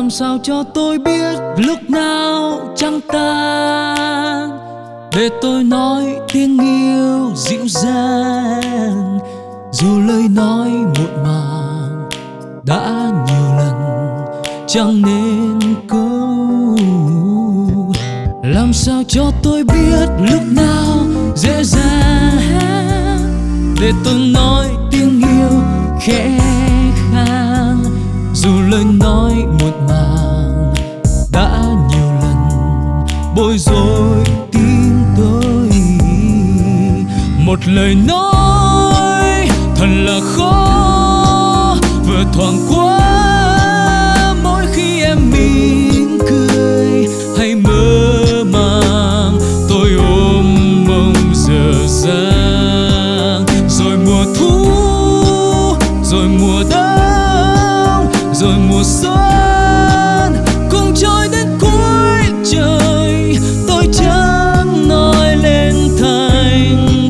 Làm sao cho tôi biết lúc nào trăng tan, để tôi nói tiếng yêu dịu dàng. Dù lời nói muộn màng đã nhiều lần chẳng nên câu. Làm sao cho tôi biết lúc nào dễ dàng, để tôi nói tiếng yêu khẽ khàng. Dù lời nói muộn màng đã nhiều lần bối rối tim tôi. Một lời nói thật là khó, vừa thoáng qua mỗi khi em mỉm cười hay mơ màng. Tôi ôm mong dở dang, rồi mùa thu, rồi mùa đông, rồi mùa xuân cùng trôi đến cuối trời. Tôi chẳng nói lên thành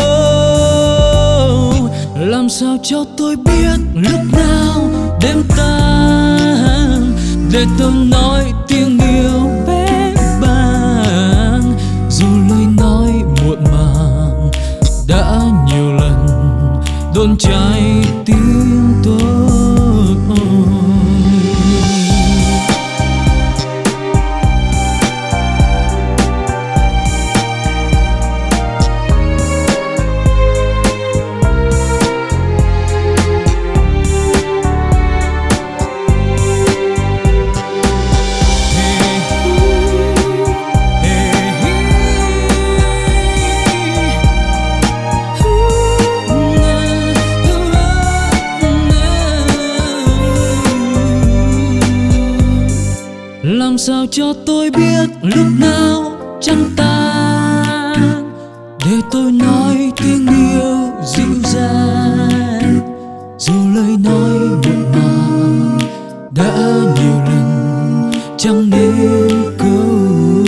câu. Làm sao cho tôi biết lúc nào đêm tan, để tôi nói tiếng yêu bé bàng. Dù lời nói muộn màng đã nhiều lần đốn trái tim tôi. Làm sao cho tôi biết lúc nào trăng tan, để tôi nói tiếng yêu dịu dàng. Dù lời nói muộn màng đã nhiều lần chẳng nên câu.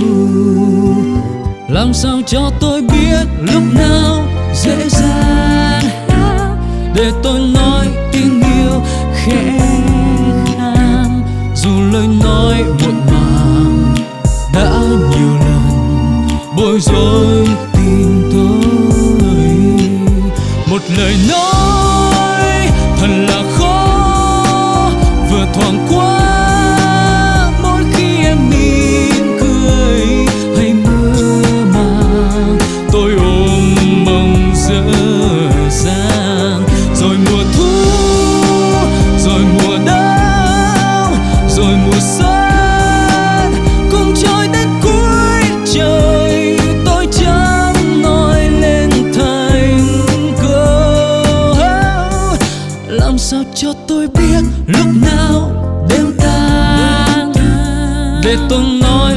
Làm sao cho tôi biết lúc nào dễ dàng, để tôi nói tiếng yêu khẽ khàng. Dù lời nói muộn màng đã nhiều lần bối rối tim tôi. Một lời nói thật là khó, vừa thoáng qua mỗi khi em mỉm cười hay mơ màng. Tôi ôm mong dở dang, rồi mùa thu, rồi mùa đông, rồi mùa xuân cùng trôi đến cuối trời. Tôi chẳng nói lên thành câu. Làm sao cho tôi biết lúc nào đêm tan, để tôi nói